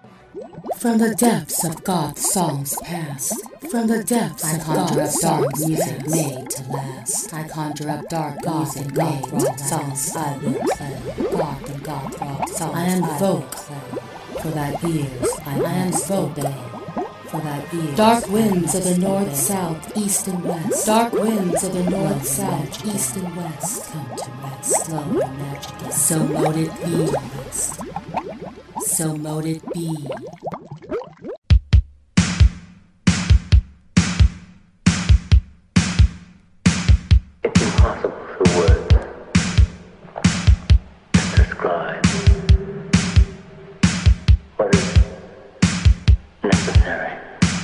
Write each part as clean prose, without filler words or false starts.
From the depths of goth songs past, from the depths I conjure up dark music made to last. I conjure up dark goth and goth rock songs I will play. Goth and goth rock songs I am folk for thy ears. I am folk for thy ears. Dark winds of the north, south, east and west. Dark winds of the north, south, east and west. Come to rest, slow and magic. So mote it be, so mote it be. It's impossible for words to describe what is necessary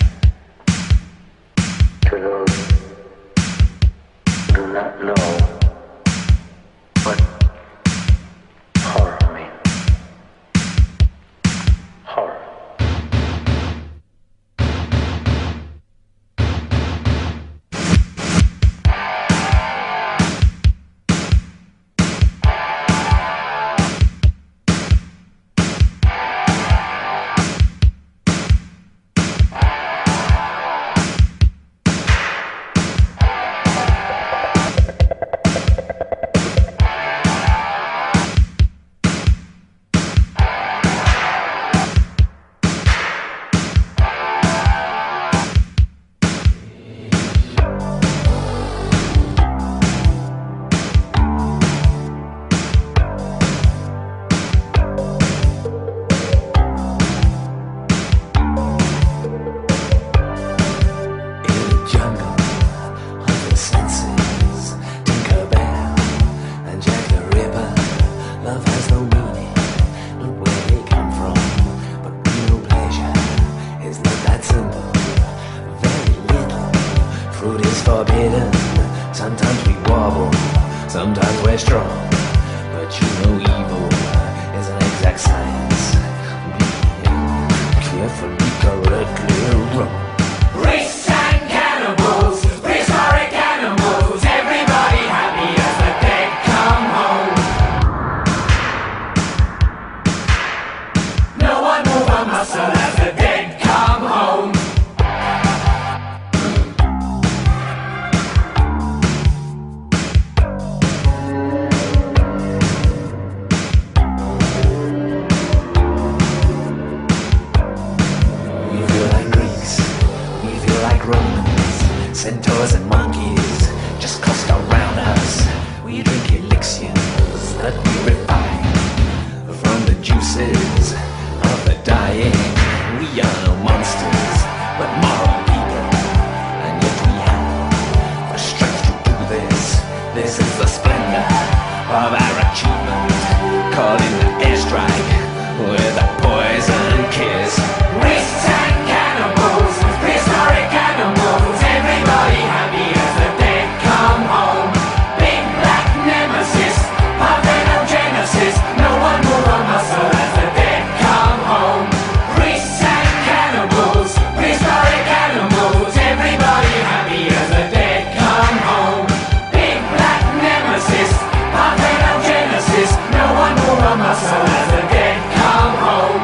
to those who do not know what horror means. Horror. Sometimes we wobble, sometimes we're strong, but you know evil is an exact science. Be carefully correctly wrong. Race and cannibals, prehistoric animals, everybody happy as the dead come home. No one move a muscle as the dead come home. Centaurs and monkeys just cluster around us. We drink elixirs that we refine from the juices of the dying. We are no monsters, but moral people, and yet we have the strength to do this. This is the splendor of our achievement. Call in the airstrike with a poison kiss. Race and cannibals, prehistoric animals, everybody happy as the dead come home. Big black nemesis, parthenogenesis, no one move a muscle as the dead come home. Priests and cannibals, prehistoric animals, everybody happy as the dead come home. Big black nemesis, parthenogenesis, no one move a muscle as the dead come home.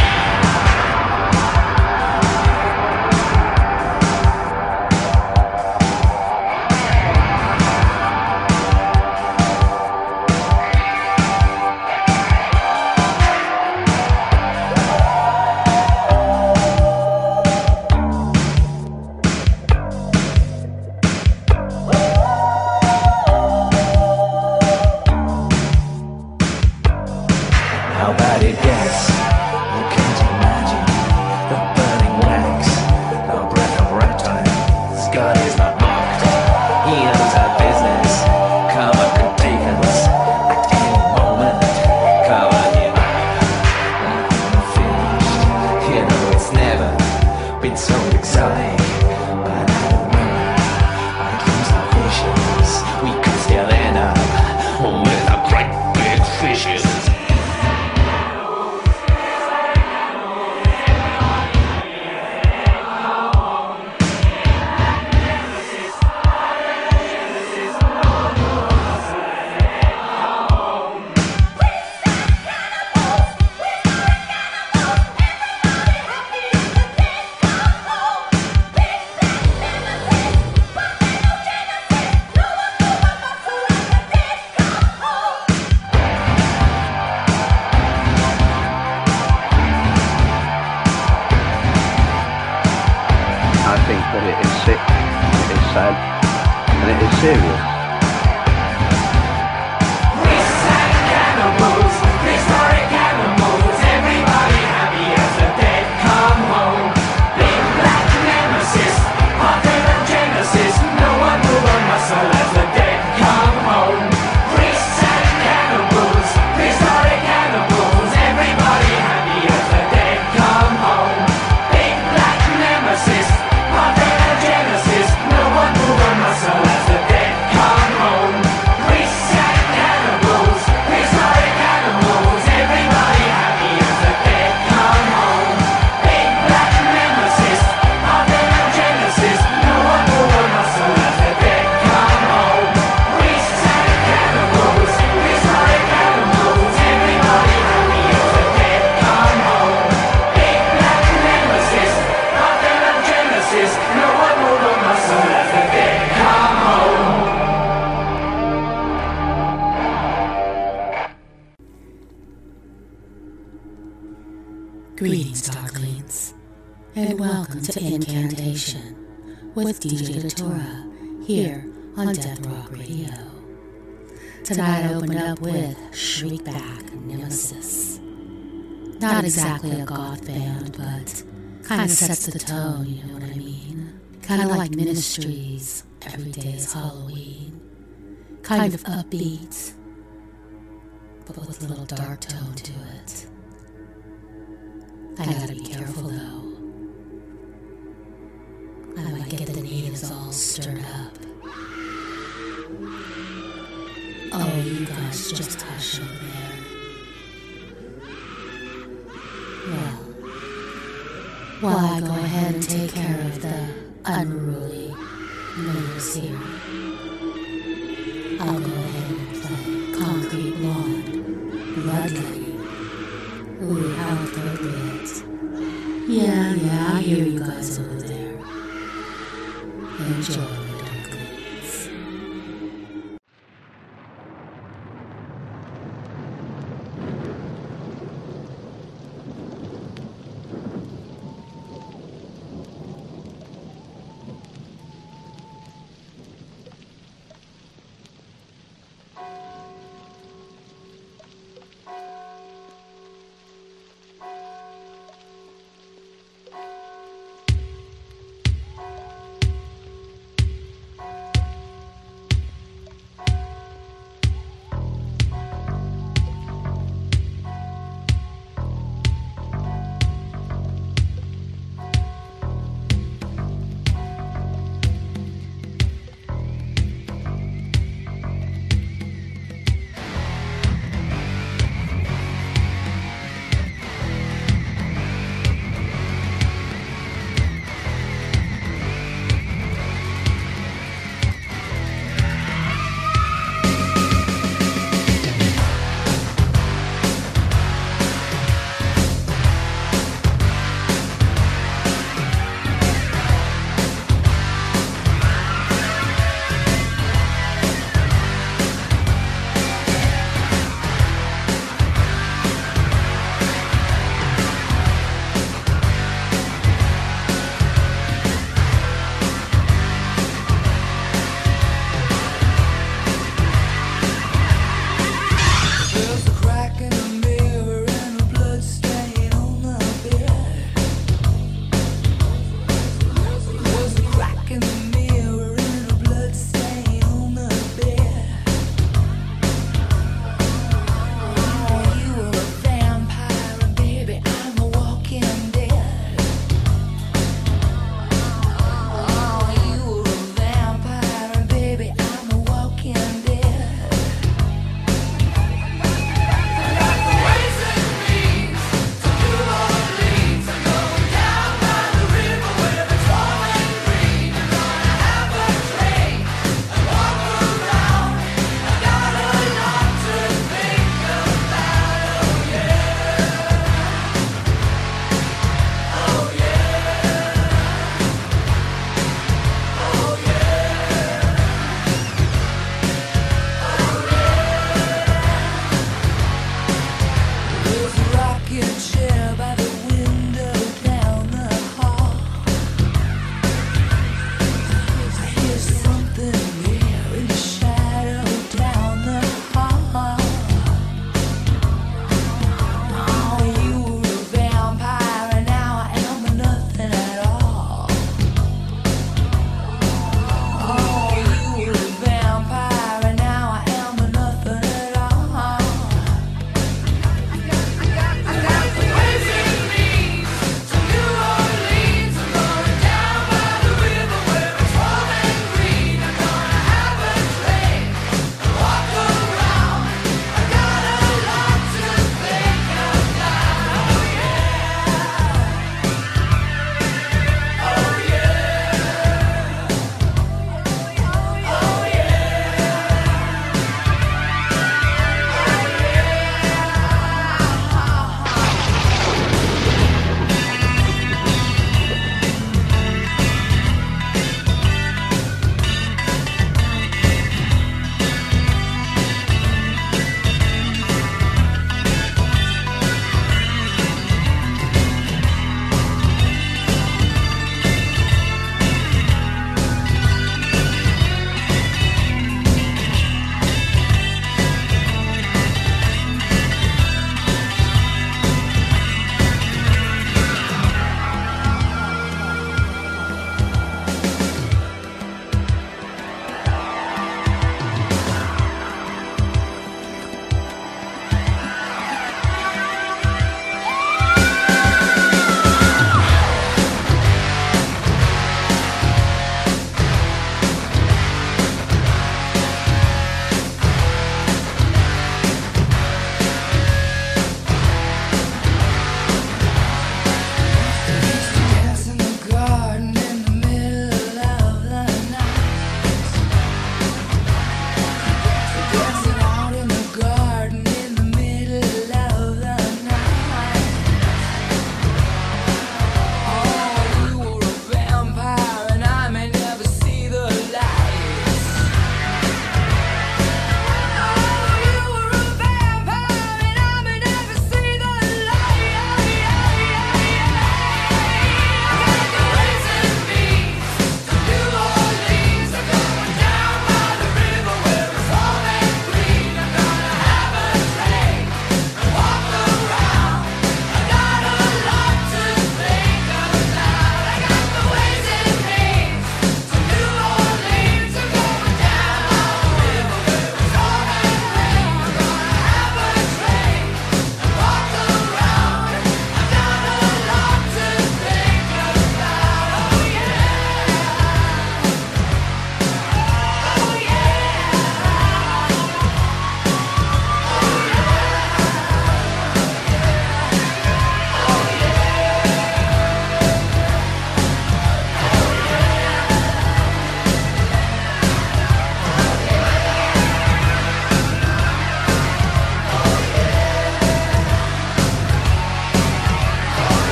How bad it gets, you can't imagine. The burning wax, the breath of reptiles. God is not mocked, he knows our business. Cover could take us at any moment. Cover him up, unfinished. You know it's never been so exotic. But I remember our dreams are vicious. We could still end up with a great big fishes. serio. Greetings, Darklings, and welcome to Incantation with DJ Datura here on Death Rock Radio. Tonight I opened up with Shriekback Nemesis. Not exactly a goth band, but kind of sets the tone, you know what I mean? Kind of like Ministry's Every Day is Halloween. Kind of upbeat, but with a little dark tone to it. I gotta be careful though. I might get the natives all stirred up. Oh, you guys just hush over there. Well, while I go ahead and take care of the unruly natives here, I'll go ahead and play Concrete Blonde, Bloodletting. Ooh, how appropriate. Yeah, I hear you guys over there. Enjoy, Darklings.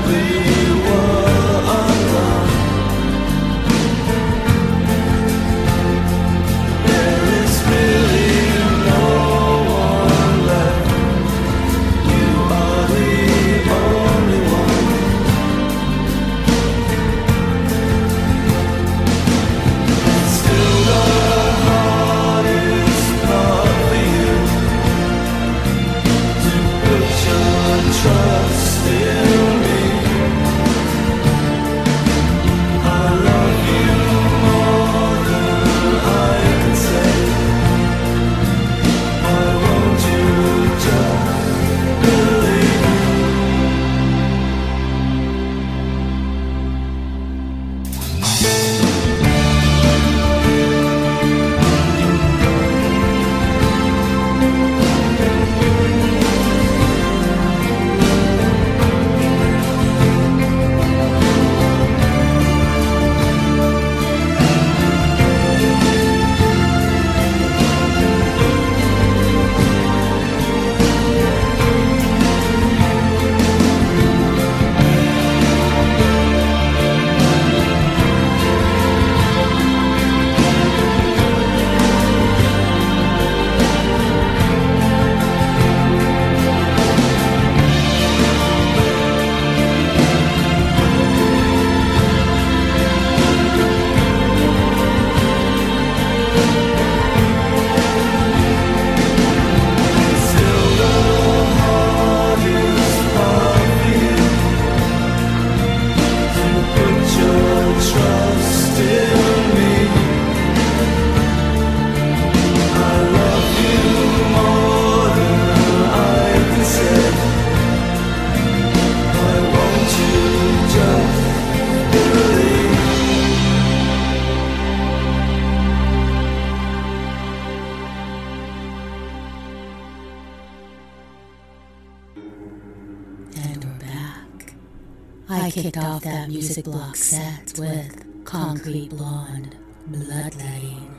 I kicked off that music block set with Concrete Blonde, Bloodletting.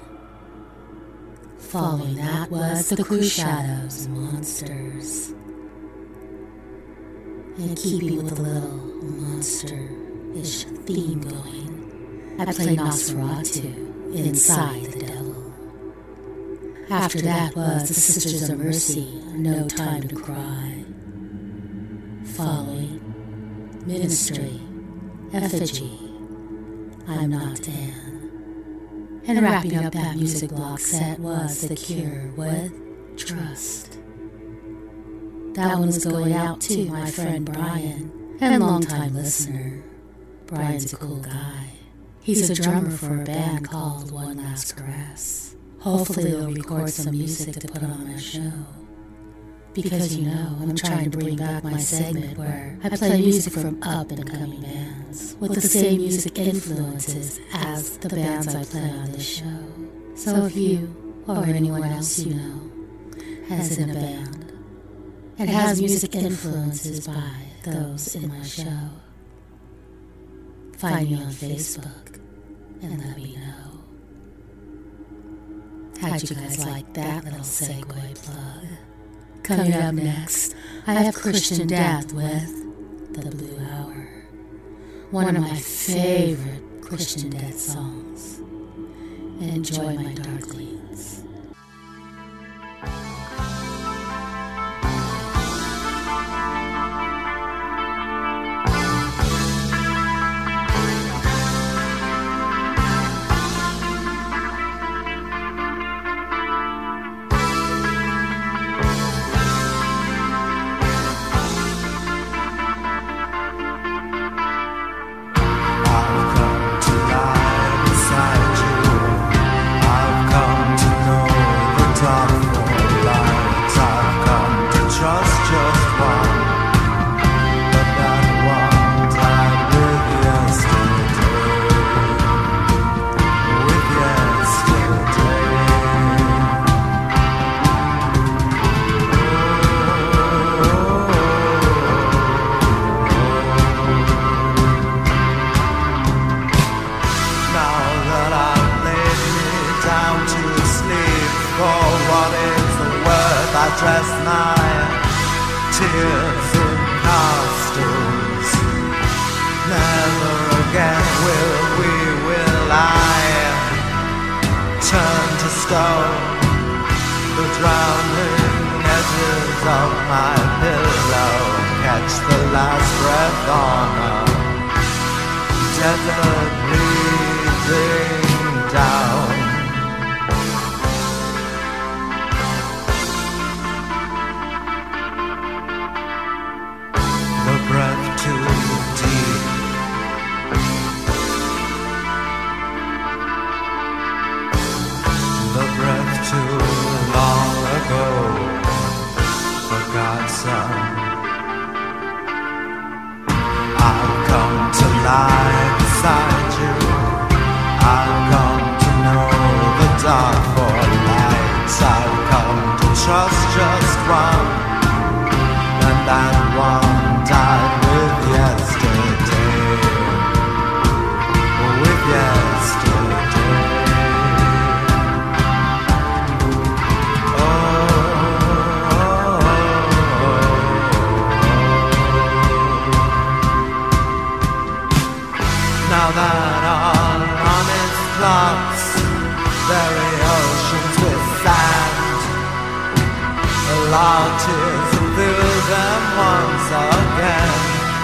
Following that was the Crew Shadows, Monsters. And keeping with the little monster-ish theme going, I played Nosferatu, Inside the Devil. After that was the Sisters of Mercy, No Time to Cry. Following, Ministry, Effigy, I'm Not Dan. And wrapping up that music block set was The Cure with Trust. That one was going out to my friend Brian, and longtime listener. Brian's a cool guy. He's a drummer for a band called One Last Caress. Hopefully they'll record some music to put on my show. Because, you know, I'm trying to bring back my segment where I play music from up-and-coming bands with the same music influences as the bands I play on this show. So if you, or anyone else you know, has in a band and has music influences by those in my show, find me on Facebook and let me know. How'd you guys like that little segue plug? Coming up next, I have Christian Death with The Blue Hour, one of my favorite Christian Death songs. Enjoy my darklings. I've come will I turn to stone? The drowning edges of my pillow catch the last breath on a desert breathing down. The breath too deep. The breath too long ago forgot some. I've come to lie beside you. I've come to know the dark for lights. I've come to trust just one, and that one died with yesterday. With yesterday. Now that all honest clocks bury oceans with sand, allow tears to fill them once again.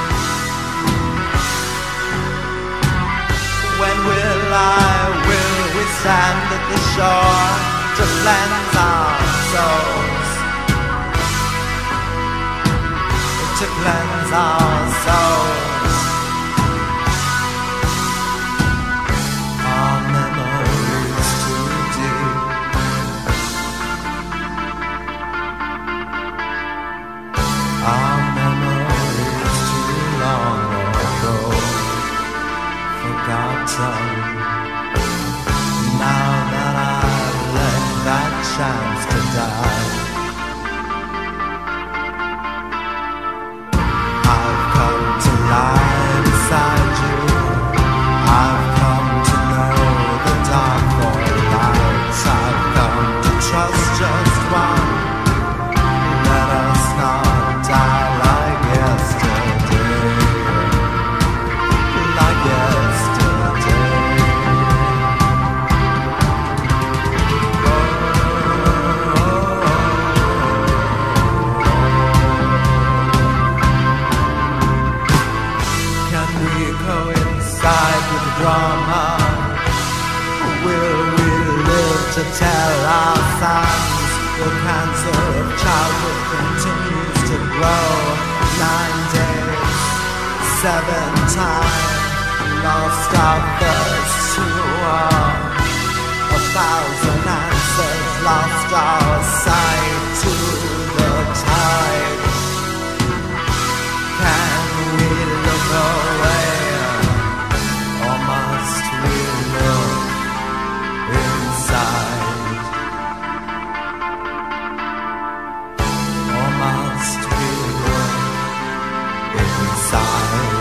When will we stand at the shore to cleanse our souls, to cleanse our souls? Our memories too long ago forgotten. Now that I've let that chance to die, I've come to lie beside you. I've come to know the dark for lights. I've come to trust just one. Let us not die like yesterday, like yesterday. Can we coincide with the drama? Will we live to tell our sons? The cancer of childhood continues to grow. 9 days, 7 times, lost our thirst to war. 1,000 answers, lost our sight to the tide. Can we look away, or must we look inside? Must we look inside?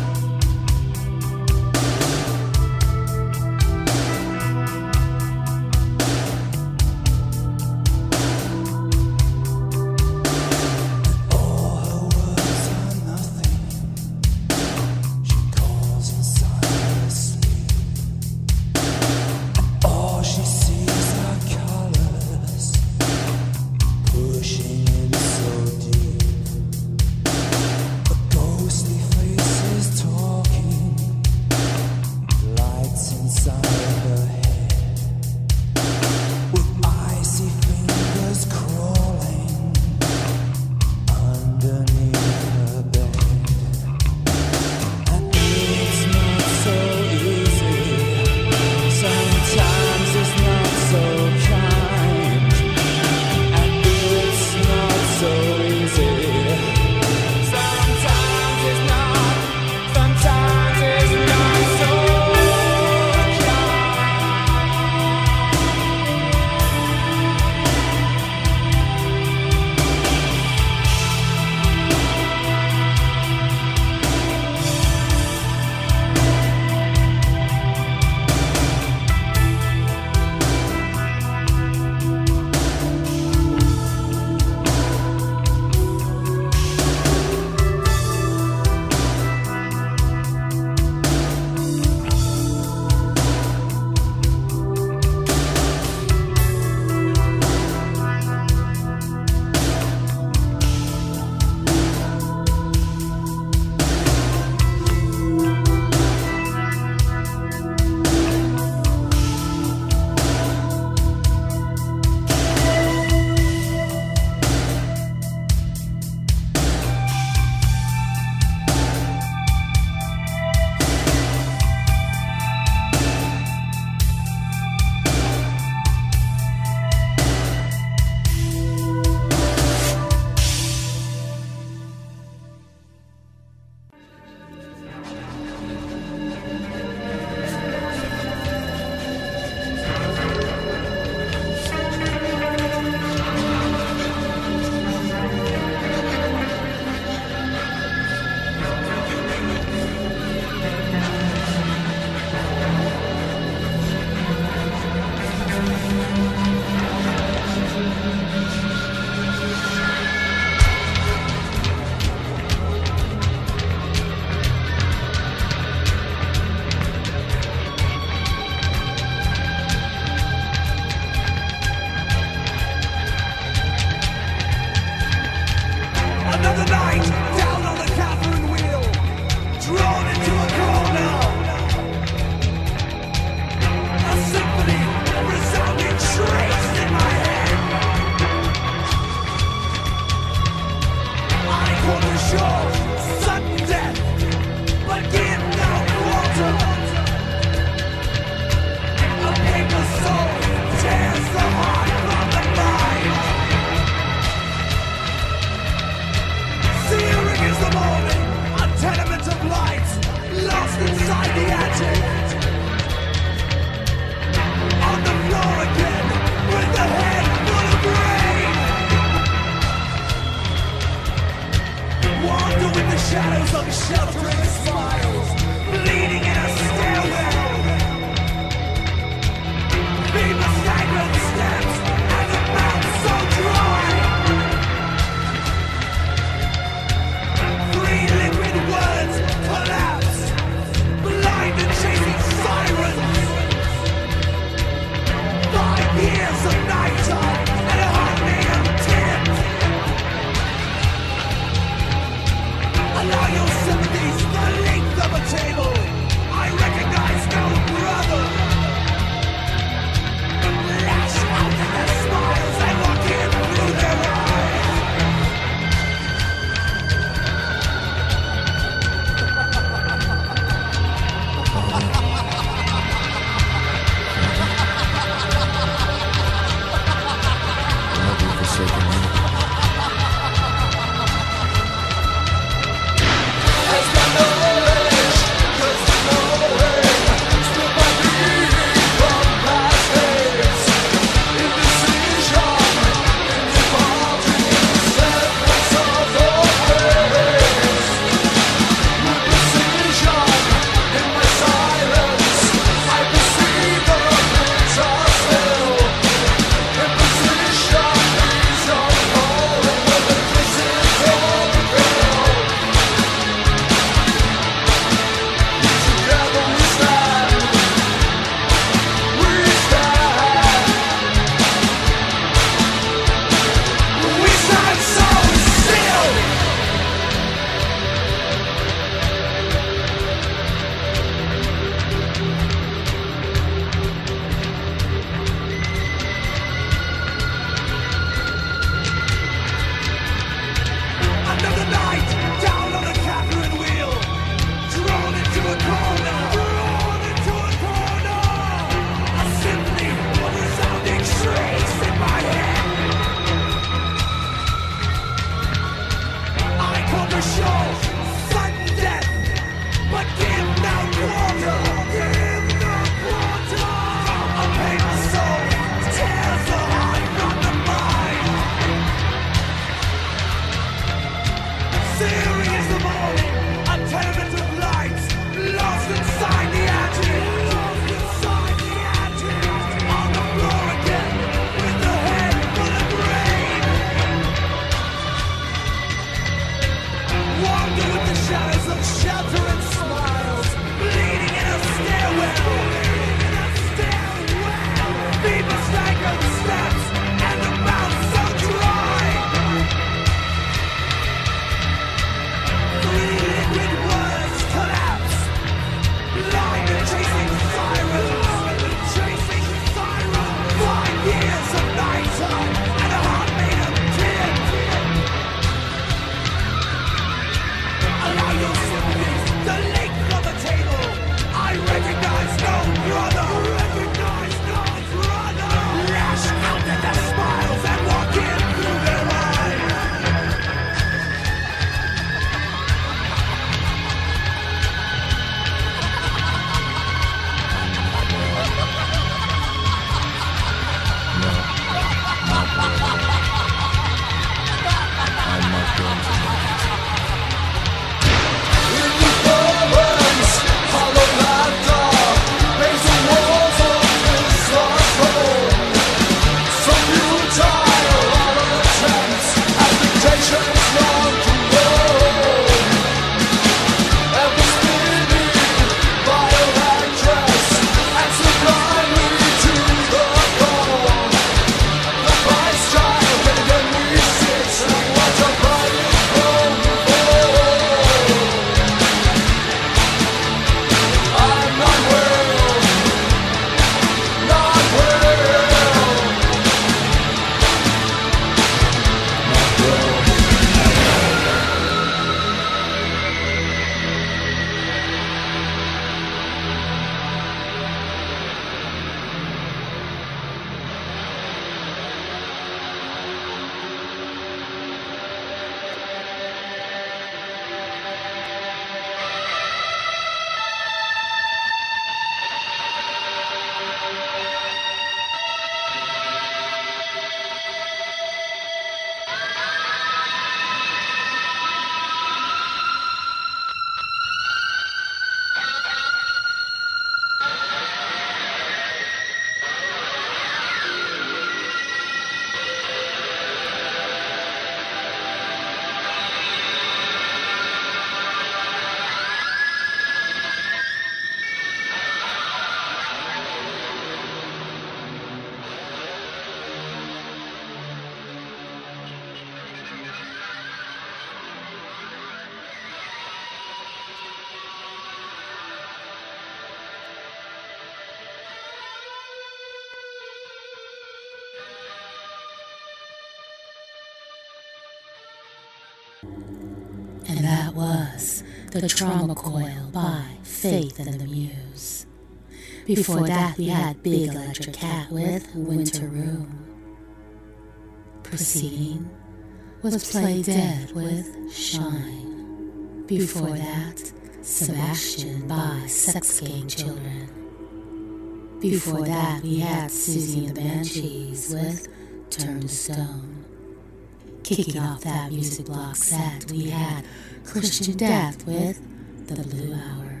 And that was The Trauma Coil by Faith and the Muse. Before that, we had Big Electric Cat with Winter Room. Preceding was Play Dead with Shine. Before that, Sebastian by Sex Gang Children. Before that, we had Susie and the Banshees with Turn to Stone. Kicking off that music block set, we had Christian Death with The Blue Hour.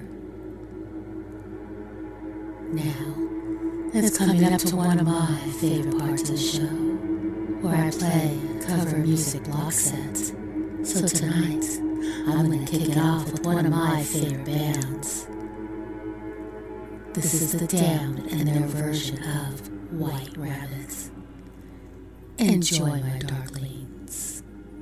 Now, it's coming up to one of my favorite parts of the show, where I play cover music block sets. So tonight, I'm going to kick it off with one of my favorite bands. This is The Damned and their version of White Rabbits. Enjoy, my darklings.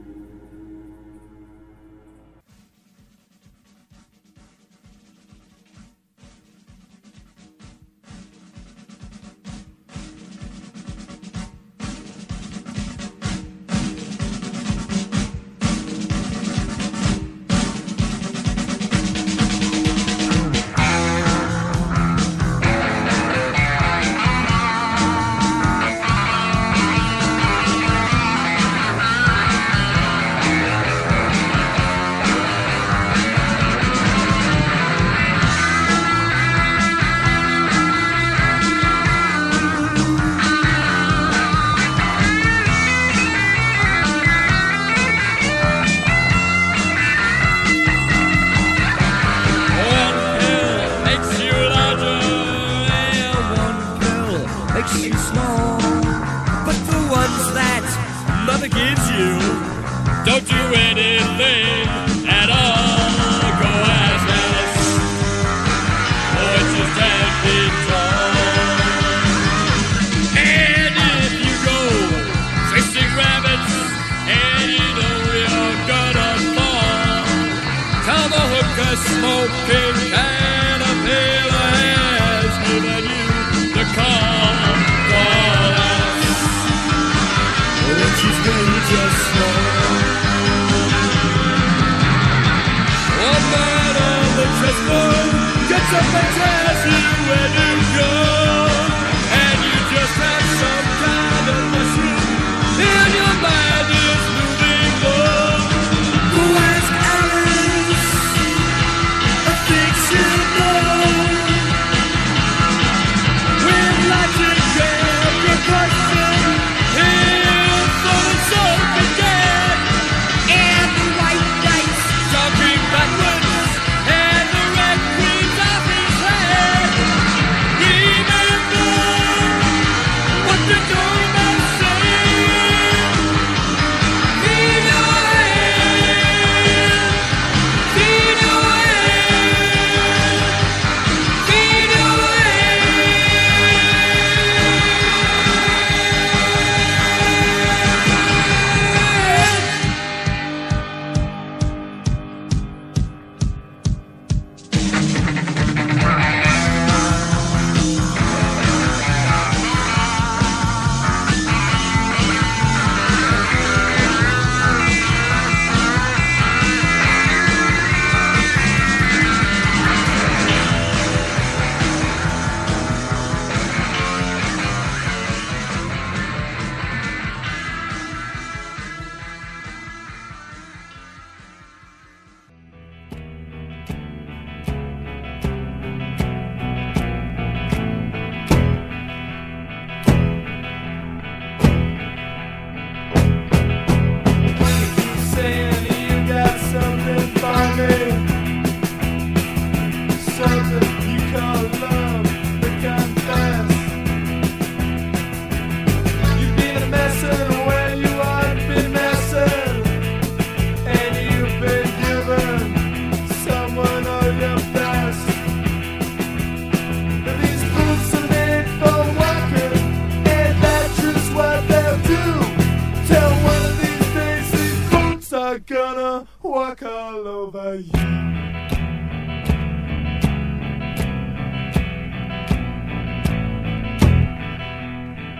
Gonna walk all over you.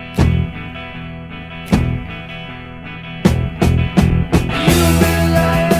You've been lying.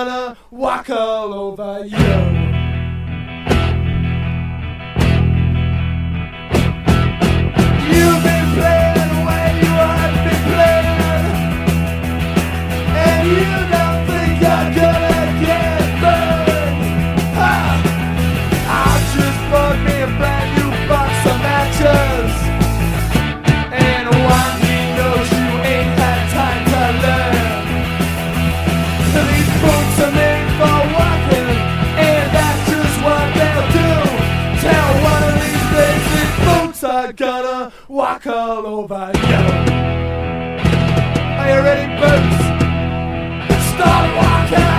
gonna walk all over you. You've been playing the way you ought to be playing, and you don't think you're gonna get burned. Ha! I just bought me a brand new box of matches, and one he knows you ain't had time to learn. These boots are made for walking, and that's just what they'll do. Tell one of these days these boots are gonna walk all over you. Are you ready, boots? Start walking!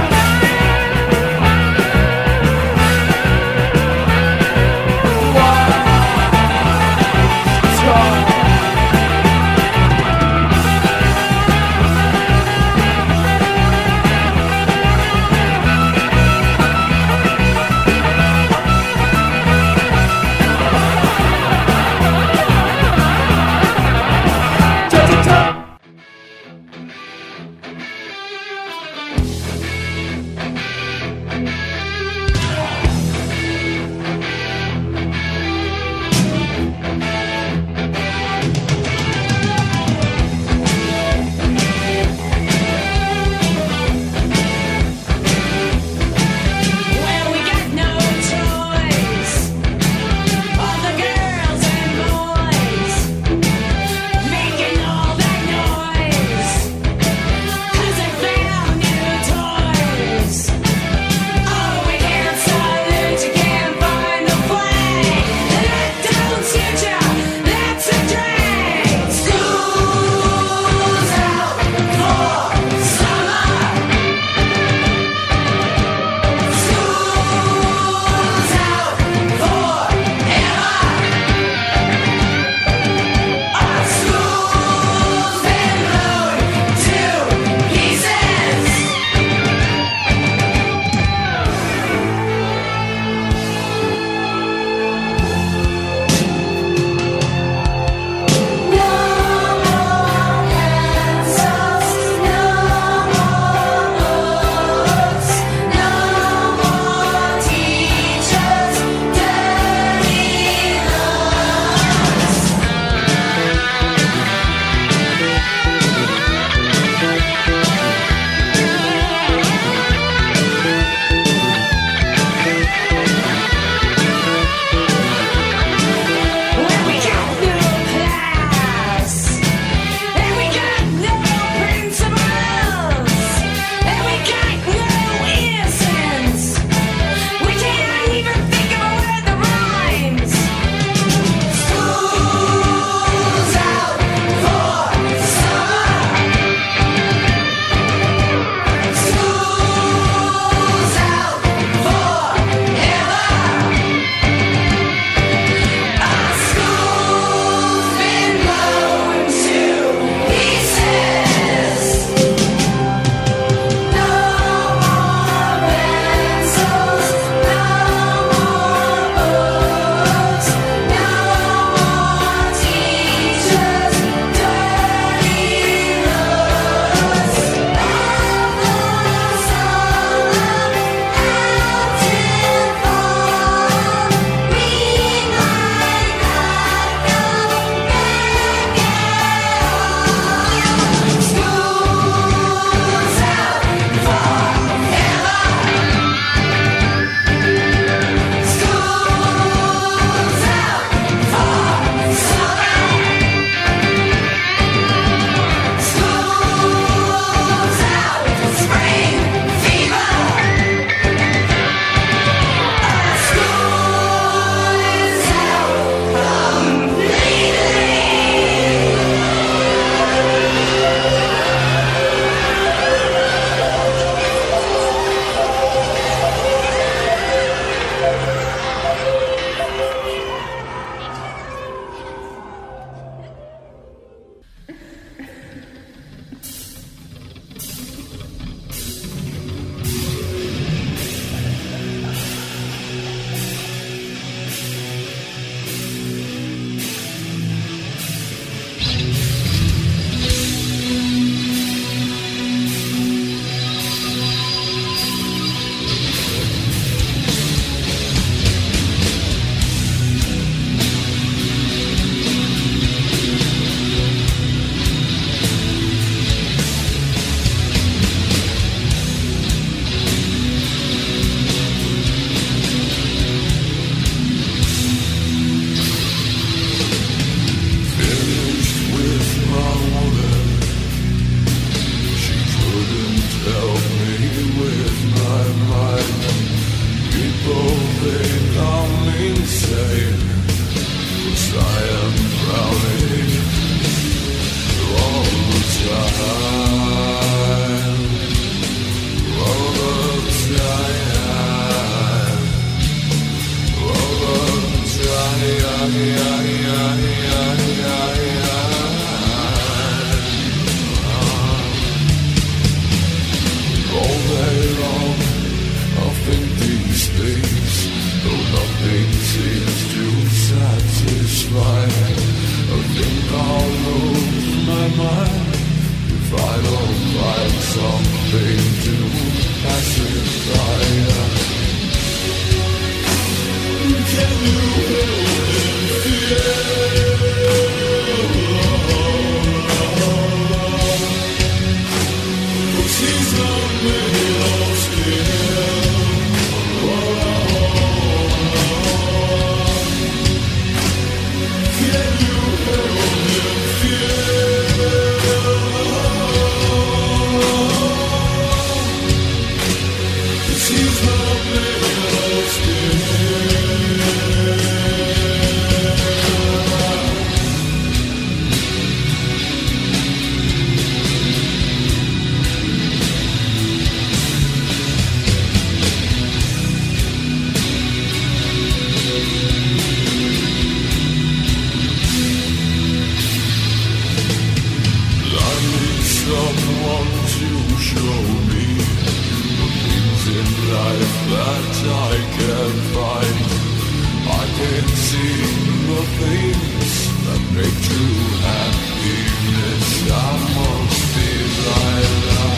life that I can find. I can see the things that make true happiness. I must be like that.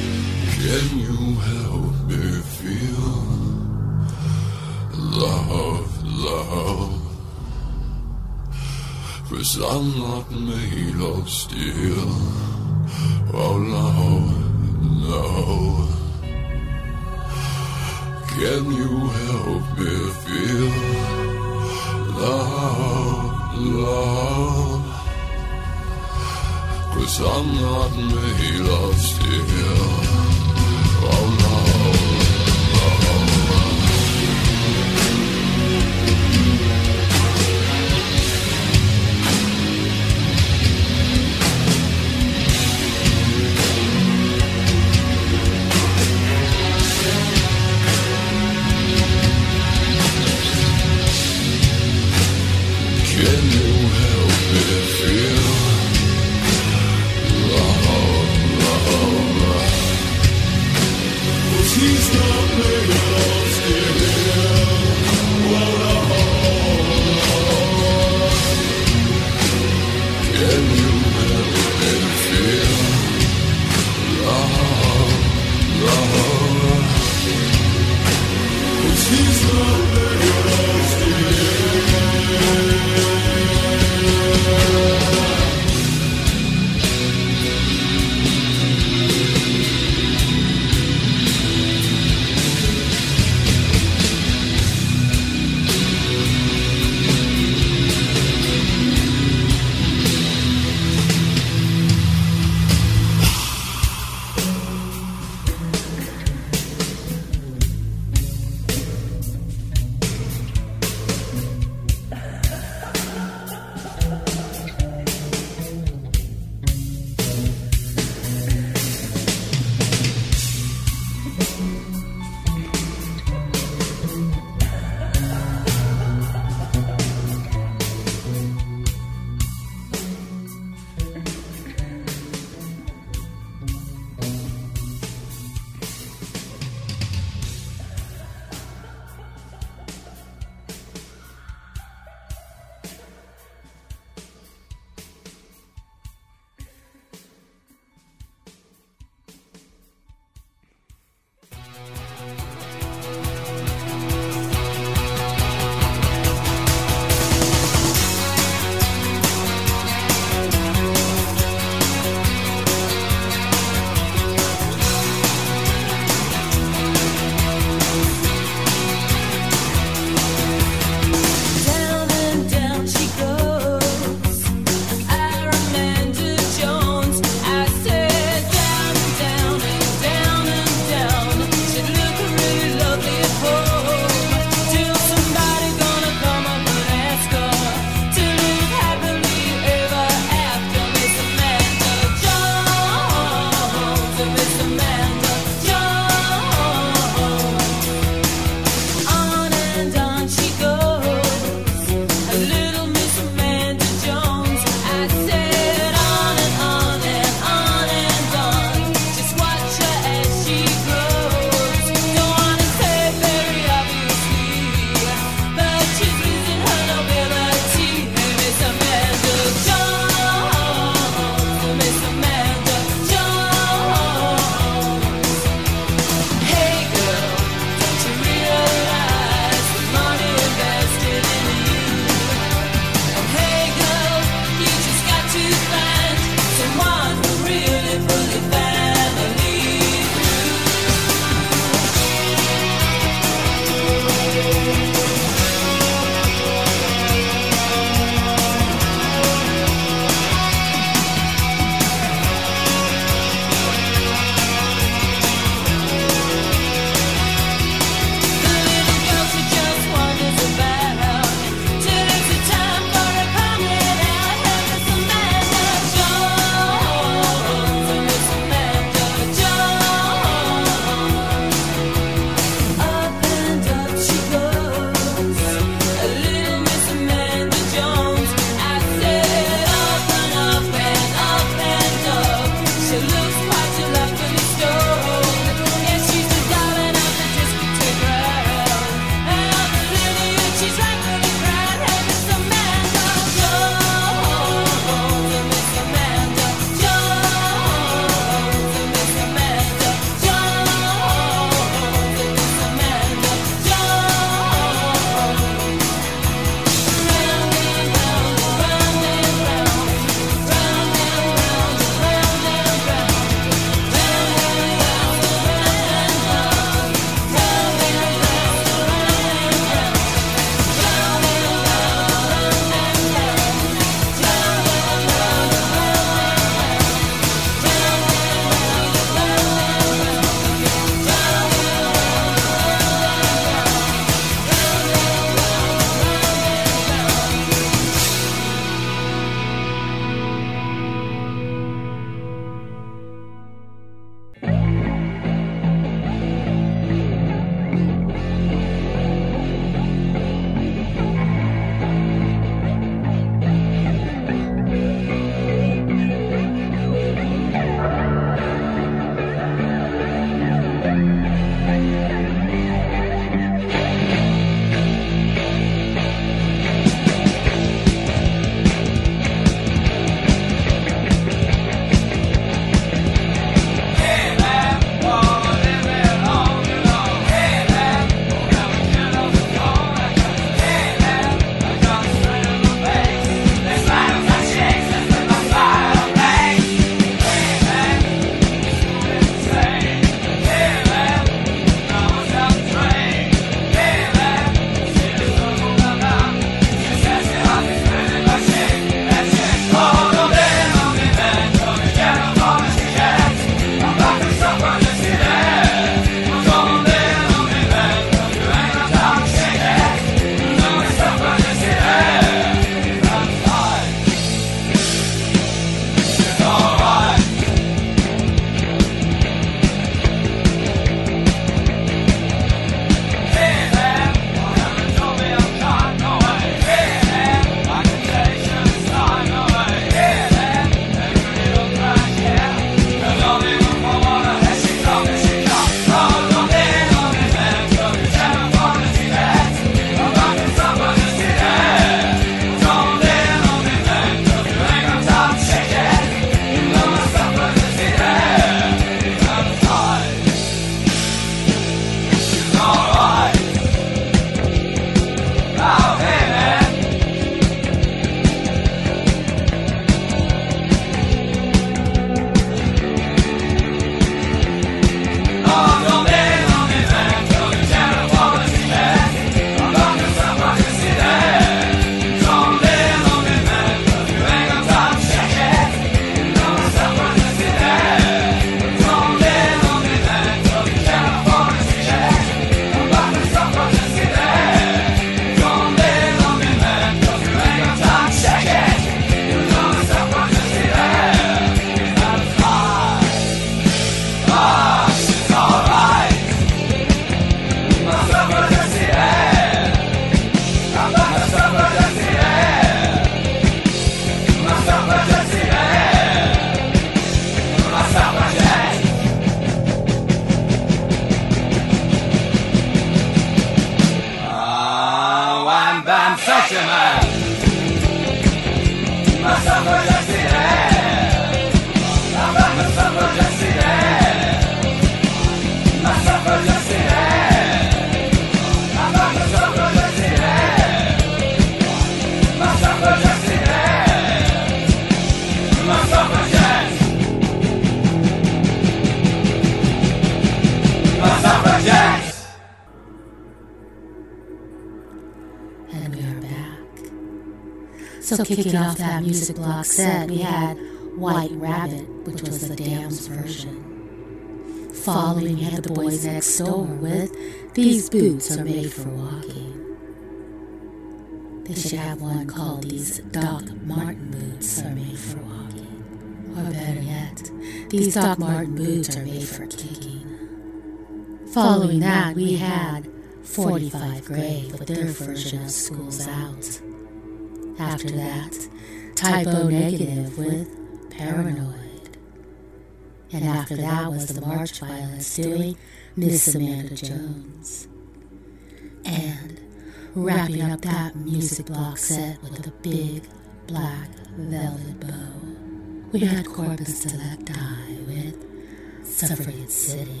So kicking off that music block set, we had White Rabbit, which was the Damned's version. Following, we had the Boys Next Door with These Boots Are Made for Walking. They should have one called These Doc Marten Boots Are Made for Walking. Or better yet, These Doc Marten Boots Are Made for Kicking. Following that, we had 45 Grave with their version of School's Out. After that, Typo Negative with Paranoid. And after that was the March Violets doing Miss Amanda Jones. And wrapping up that music block set with a big black velvet bow, we had Corpus Delicti with Suffragette City.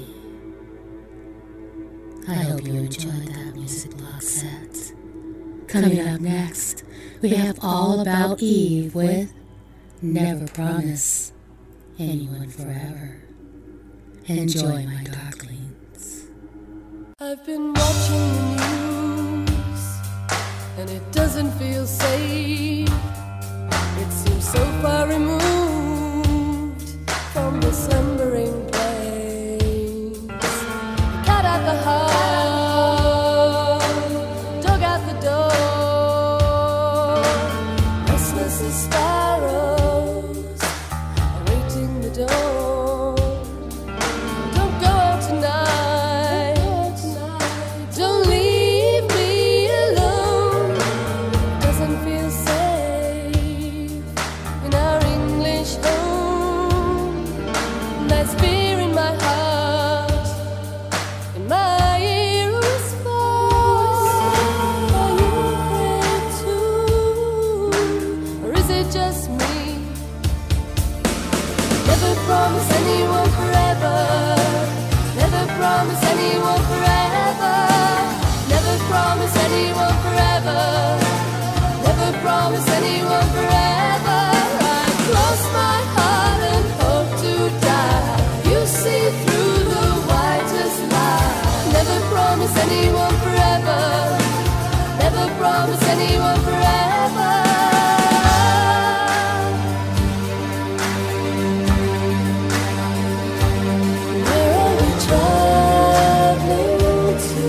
I hope you enjoyed that music block set. Coming up next, we have All About Eve with Never Promise Anyone Forever. Enjoy, my darklings. I've been watching the news, and it doesn't feel safe. It seems so far removed from the slumbering place. Cat at the heart, dog at the door, restless as sparrows awaiting the dawn. Don't go out tonight, don't leave me alone. Doesn't feel safe in our English home. There's fear in my heart, in my ear whispers. Are you afraid too, or is it just me? Never promise anyone forever. Never promise anyone forever. Never promise anyone forever. Never promise anyone forever. I close my heart and hope to die. You see through the whitest lie. Never promise anyone forever. Never promise anyone forever. Where are we traveling to?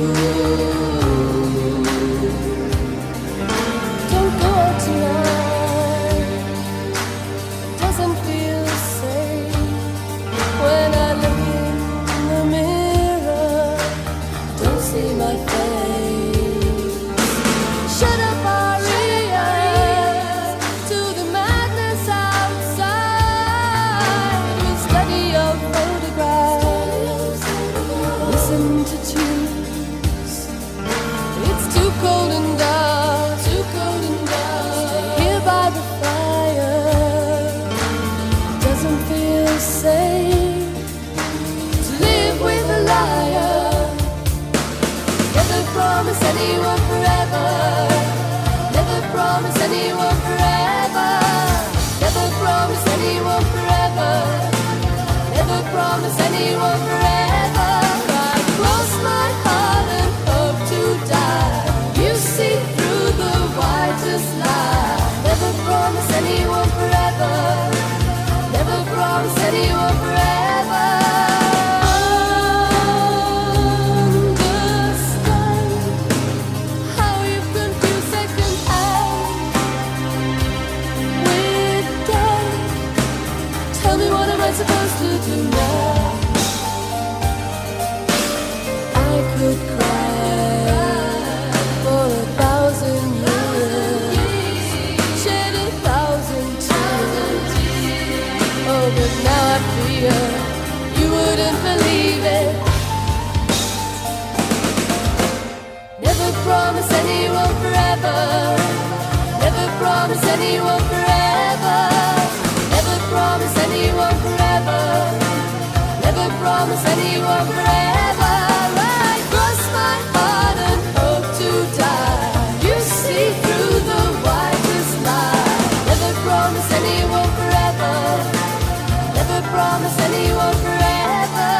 Don't go out tonight. Doesn't feel safe when I look in the mirror. Don't see my face. Shut up our ears to the madness outside. We study your photographs, listen to tunes. It's too cold and dark, too cold and dark. Here by the fire, doesn't feel safe to live with a liar. Never promise anyone forever. Never promise anyone forever. Never promise anyone forever. Never promise anyone forever. I close my heart and hope to die. You see through the whitest lie. Never promise anyone forever. Never promise anyone forever. Understand how you confuse second hand with death. Tell me, what am I supposed to do now? I could cry for 1,000 years, shed 1,000 tears. Oh, but now I fear you wouldn't believe it. Never promise anyone forever. Never promise anyone forever. Never promise anyone forever. Never promise anyone forever. I cross my heart and hope to die. You see through the whitest lie. Never promise anyone forever. Never promise anyone forever.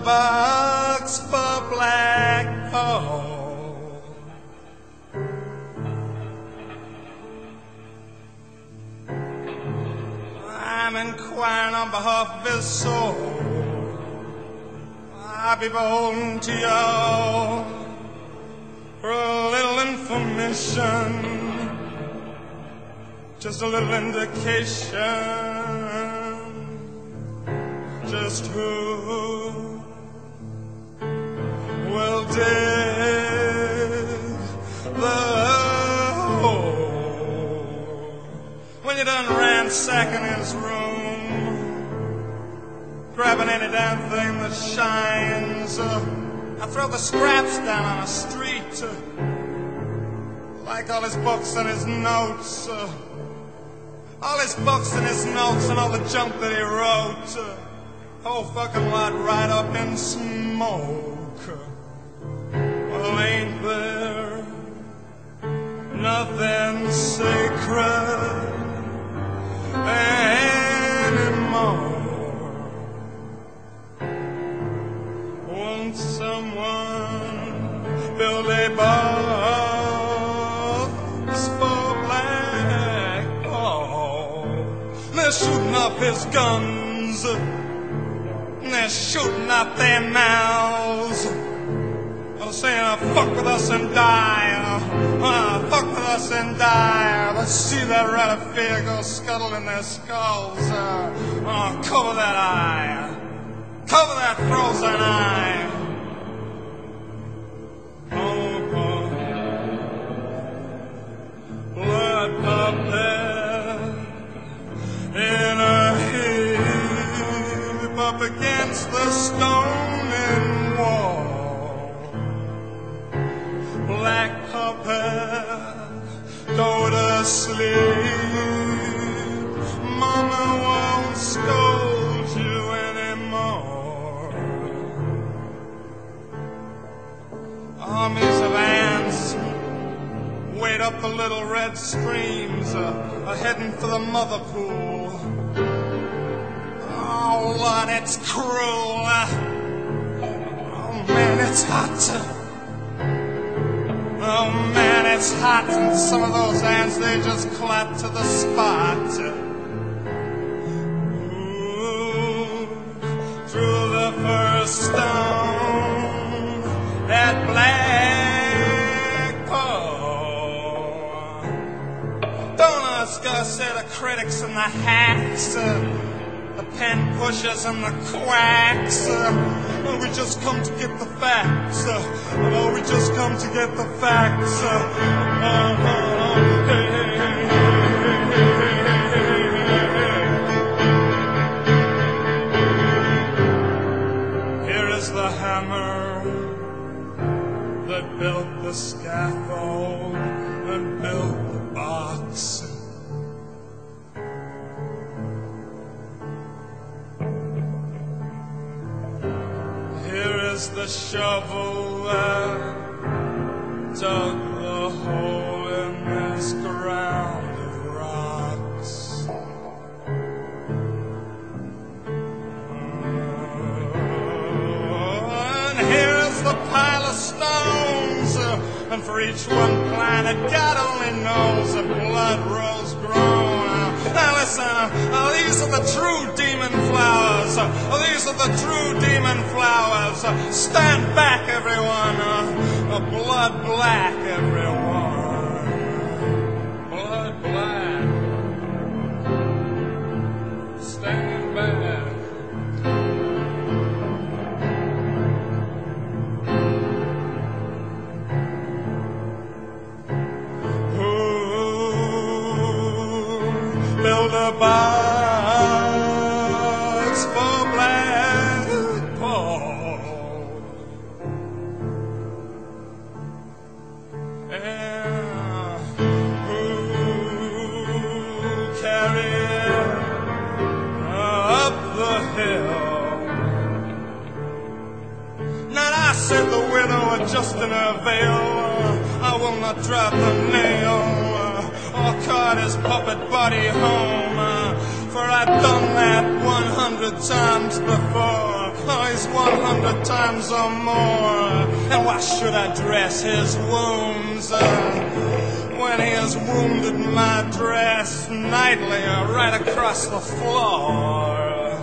box for Black Paul. I'm inquiring on behalf of his soul. I'll be beholden to y'all for a little information, just a little indication, just who will dig the hole when you're done ransacking his room, grabbing any damn thing that shines. I throw the scraps down on the street, like all his books and his notes, all his books and his notes and all the junk that he wrote, whole fucking lot right up in smoke. Well, ain't there nothing sacred anymore? Won't someone build a box for Black Paul? They're shooting up his guns, they're shooting up their mouths, saying, fuck with us and die, fuck with us and die. Let's see that rat of fear go scuttle in their skulls. Cover that eye, cover that frozen eye. Blood puppet in a heap up against the stone wall. Black puppet, go to sleep. Mama won't scold you anymore. Armies of ants wait up the little red streams, heading for the mother pool. Oh, Lord, it's cruel. Oh, man, it's hot. Oh man, it's hot, and some of those ants, they just clap to the spot. Ooh, through the first stone, that Black Paul. Don't ask us, say the critics and the hacks, the pen pushers and the quacks. We just come to get the facts. We just come to get the facts. Here is the hammer that built the scaffold and built the box. The shovel that dug the hole in this ground of rocks. And here is the pile of stones, and for each one planted, God only knows a blood rose grown. Now listen, these are the true demon flowers. These are the true demon flowers. Stand back, everyone. Blood black, everyone. Blood black. Stand back. Build a box for Black Paul, and who'll carry it up the hill? Now I said the widow just in her veil, I will not drop the nail or cart his puppet body home, for I've done that 100 times before. Oh always 100 times or more. And why should I dress his wounds when he has wounded my dress nightly right across the floor?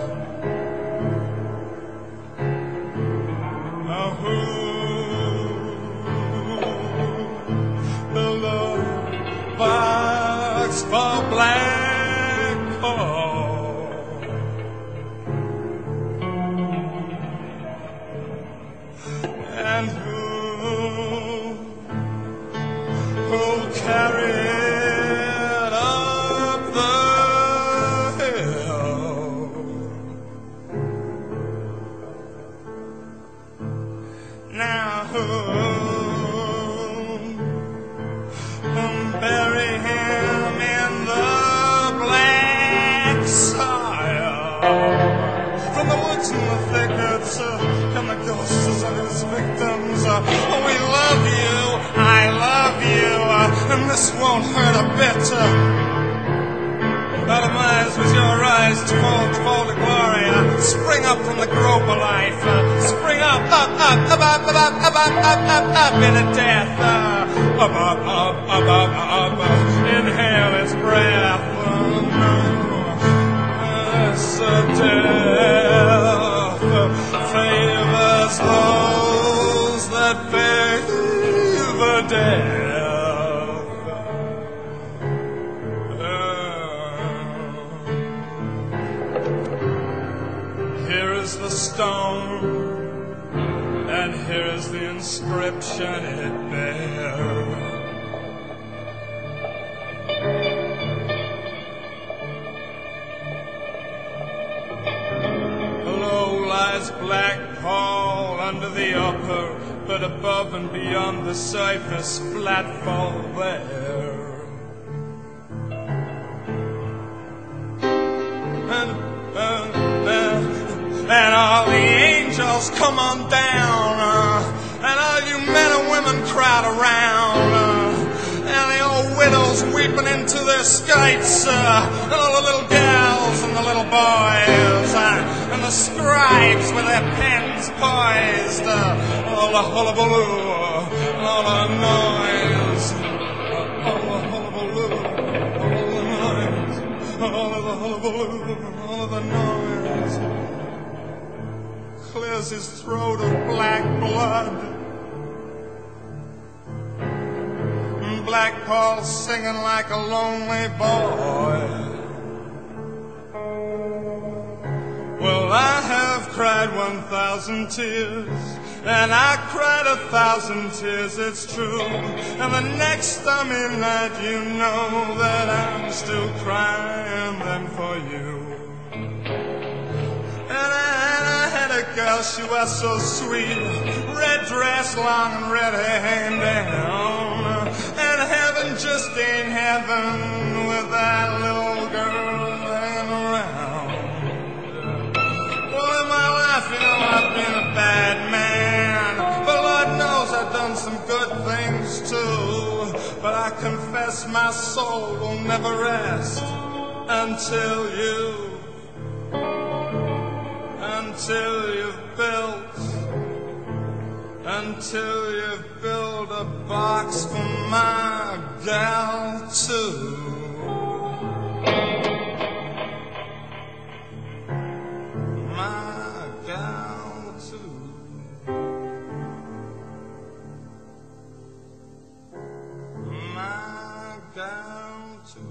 Box for black Paul. And who'll carry it up the hill? Now bury him in the black soil. From the woods and the thickets come the ghosts of his victims. Oh, we love you, I love you, and this won't hurt a bit. Out of my eyes was your eyes to fall to glory. Spring up from the grove of life. Spring up, up into death. Up, inhale its breath. So death favors those that favor death. Here is the stone, and here is the inscription it bears. Black Paul under the upper, but above and beyond the surface, flat fall there. And all the angels come on down, and all you men and women crowd around, and the old widows weeping into their skates, and all the little gals and the little boys, and the scribes with their pens poised, all the hullabaloo, all the noise, all the hullabaloo, all the noise, all of the hullabaloo, all of the noise. Clears his throat of black blood. Black Paul singing like a lonely boy. Well, I have cried 1,000 tears, and I cried 1,000 tears, it's true. And the next midnight, you know that I'm still crying them for you. And I had a girl, she was so sweet, red dress, long and red hair hanging down. And heaven just ain't heaven with that little girl hanging around. Well, in my life, you know, I've been a bad man, but Lord knows I've done some good things too. But I confess my soul will never rest until you've built a box for my gal too. My gal too. My gal too.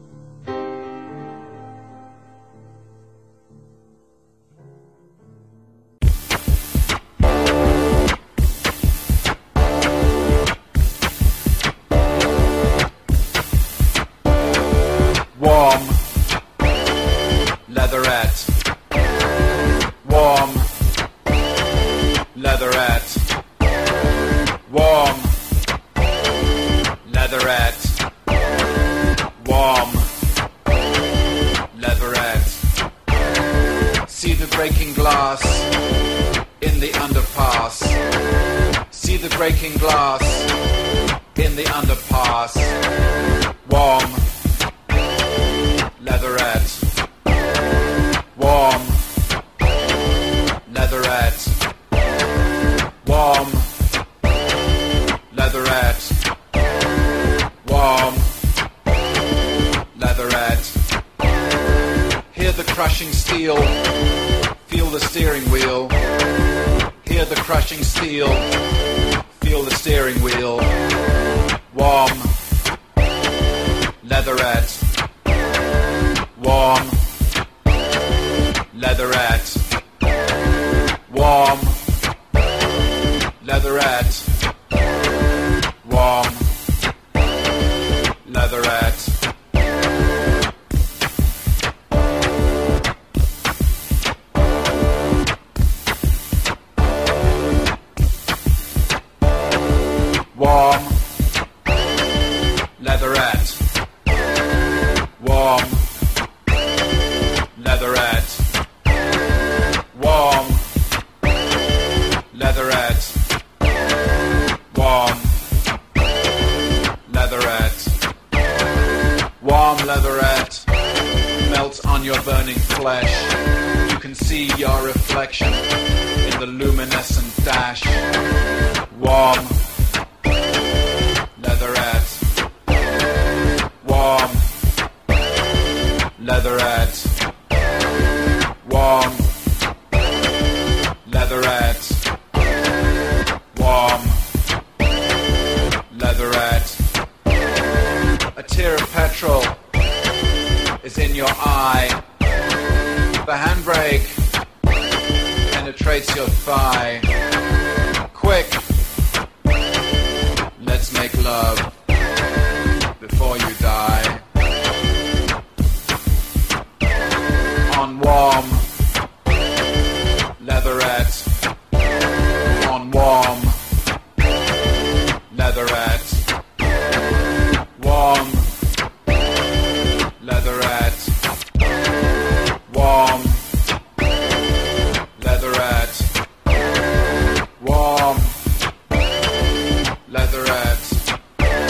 Warm, leatherette. Warm, leatherette. Warm, leatherette. Warm, leatherette. See the breaking glass in the underpass. See the breaking glass in the underpass. Warm, leatherette. Warm, leatherette. the steering wheel. Hear the crushing steel. Feel the steering wheel. Warm. Leatherette. Warm. Leatherette. Warm. Leatherette. Warm. Leatherette. Warm. Leatherette. Warm. Leatherette. Warm. Leatherette. Warm. Leatherette. Warm leatherette. Melts on your burning flesh. You can see your reflection in the luminescent dash. Warm. Leatherette. Warm. Leatherette. Warm. Leatherette. Warm. Leatherette. A tear of petrol is in your eye. The handbrake penetrates your thigh. Quick, let's make love before you die. On warm leatherette. On warm leatherette. Warm leatherette. Warm leatherette. Warm leatherette.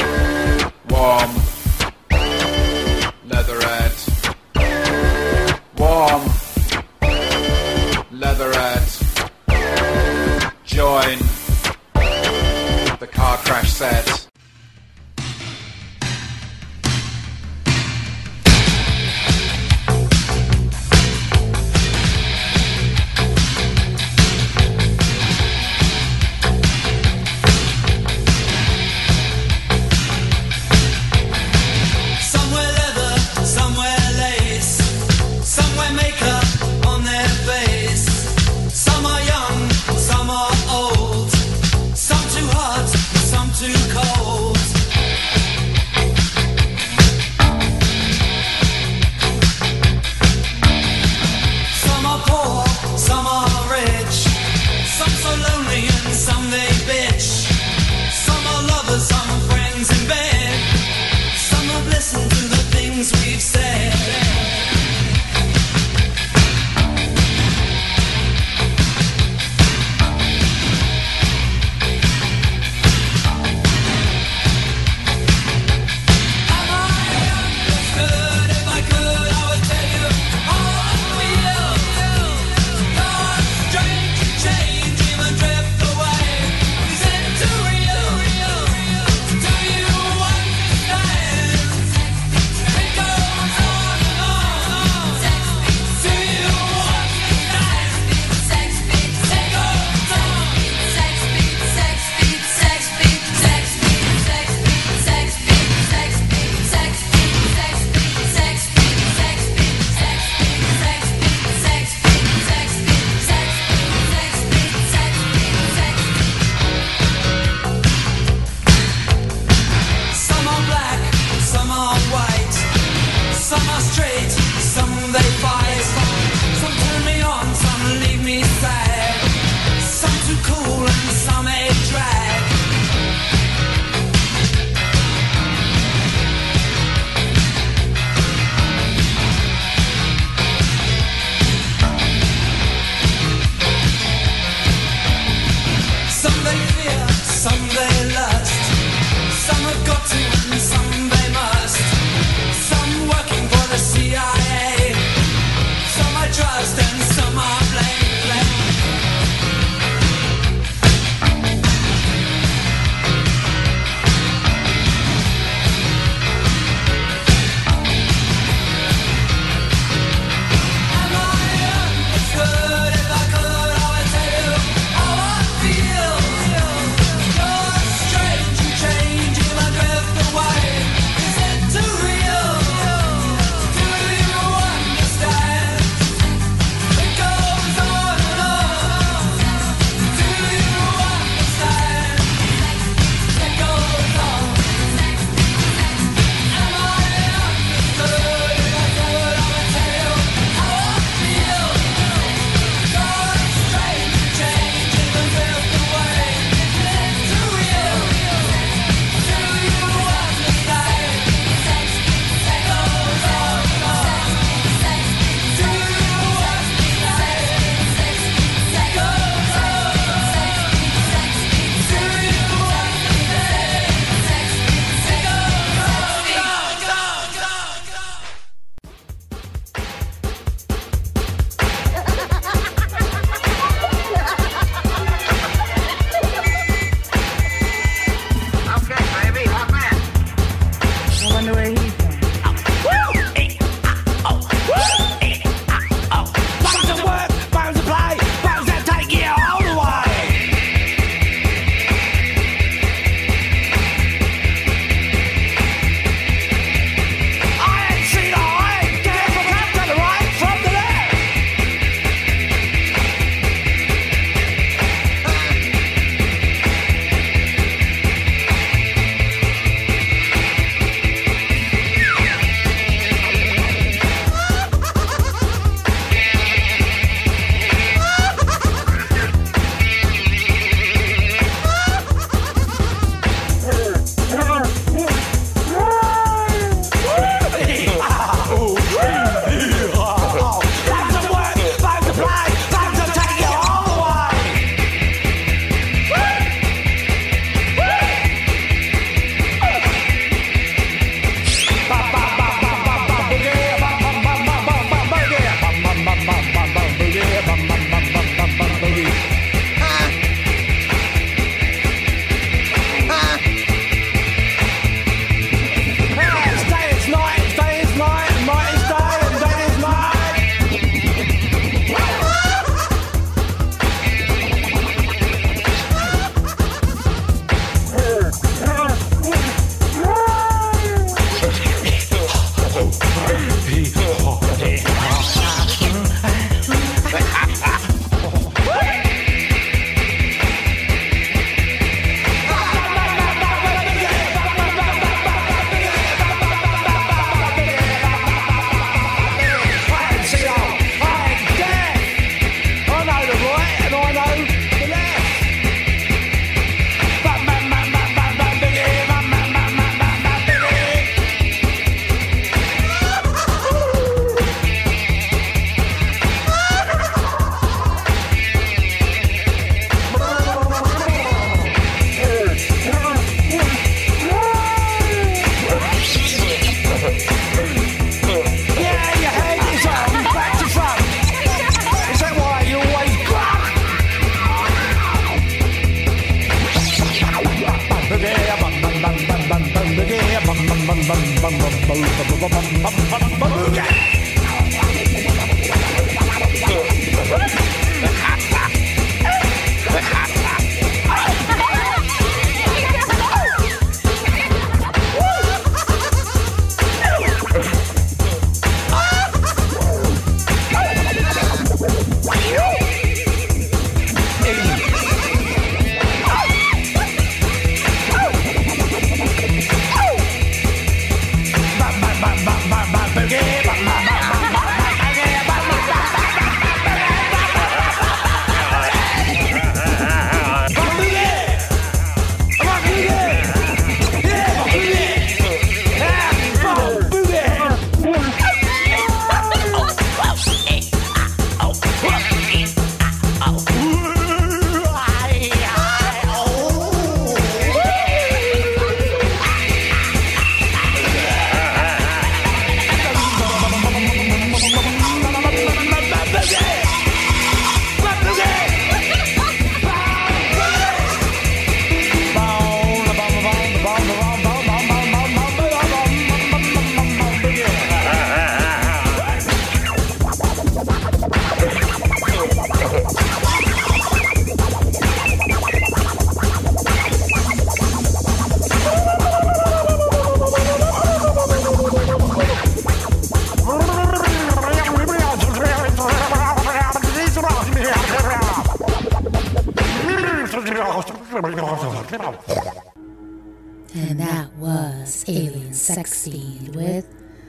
And that was Alien Sex Fiend with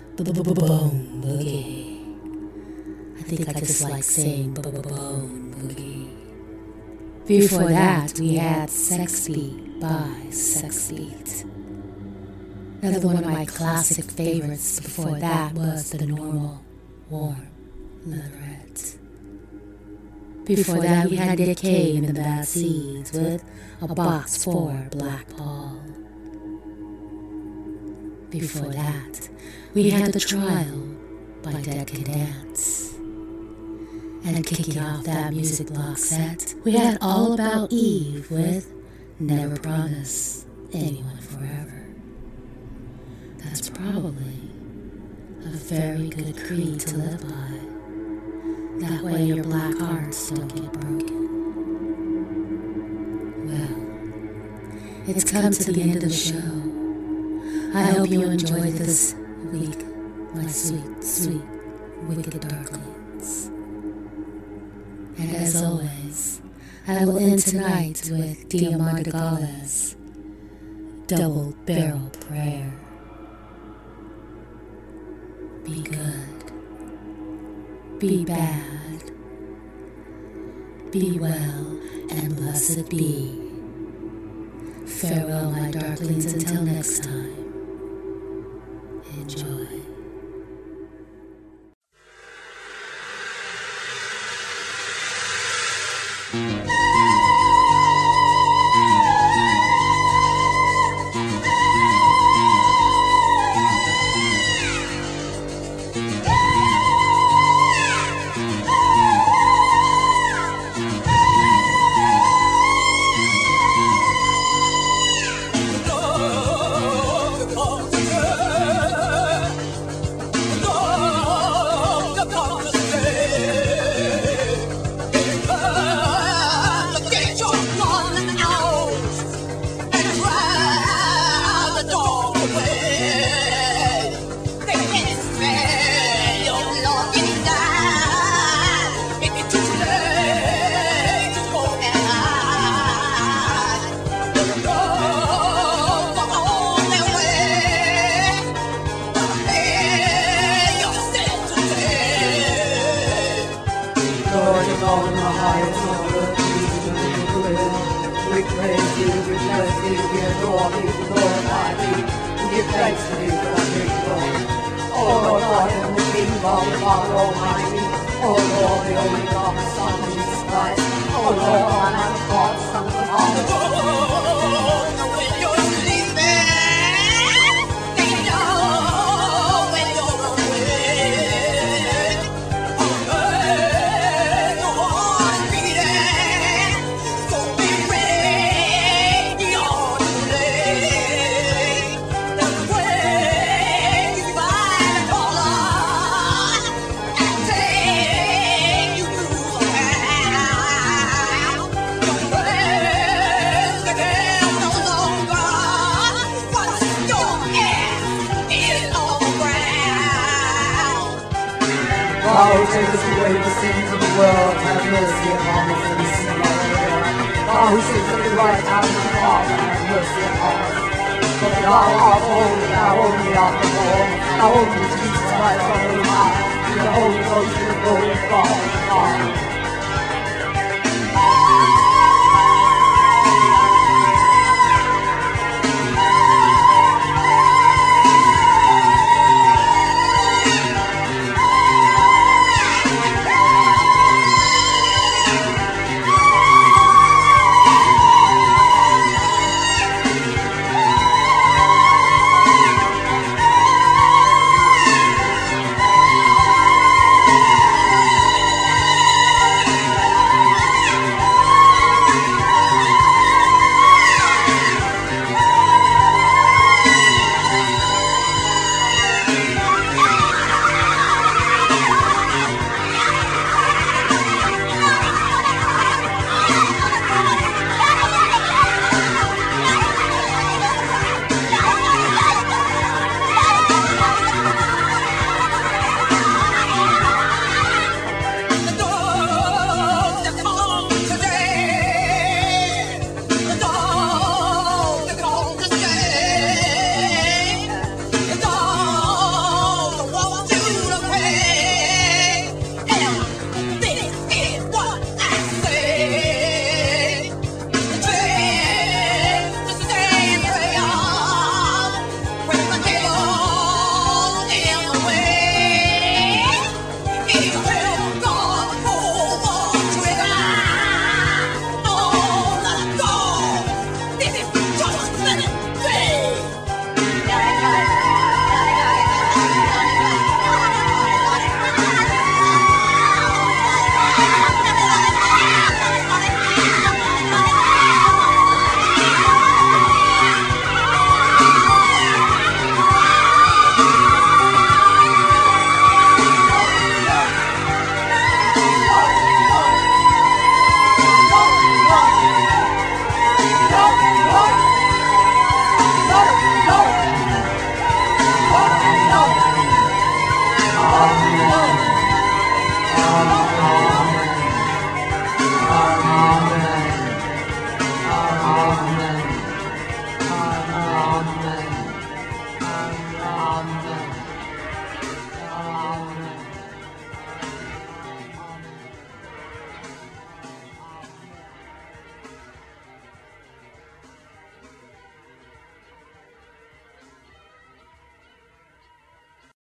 Bone Boogie. I think I just like saying Bone Boogie. Before that, we had Sex Beat by Sex Beat. Another one of my classic favorites before that was the normal, warm Leatherette. Before that, we had Dick Kane and the Bad Seeds with A Box for Black Paul. Before that, we had The Trial by Dead Can Dance. And kicking off that music block set, we had All About Eve with Never Promise Anyone Forever. That's probably a very good creed to live by. That way your black hearts don't get broken. Well, it's come to the end of the show. I hope you enjoyed this week, my sweet, sweet, wicked darklings. And as always, I will end tonight with Diamante Gala's Double Barrel Prayer. Be good. Be bad. Be well, and blessed be. Farewell, my darklings, until next time. Enjoy. All world, have mercy upon us and see our prayer. God who sits at the right hand of the Father, have mercy upon us. For thou art holy, thou only art the Lord, thou only Jesus Christ, our Holy Father, in the Holy Ghost, in the glory of God, the Father.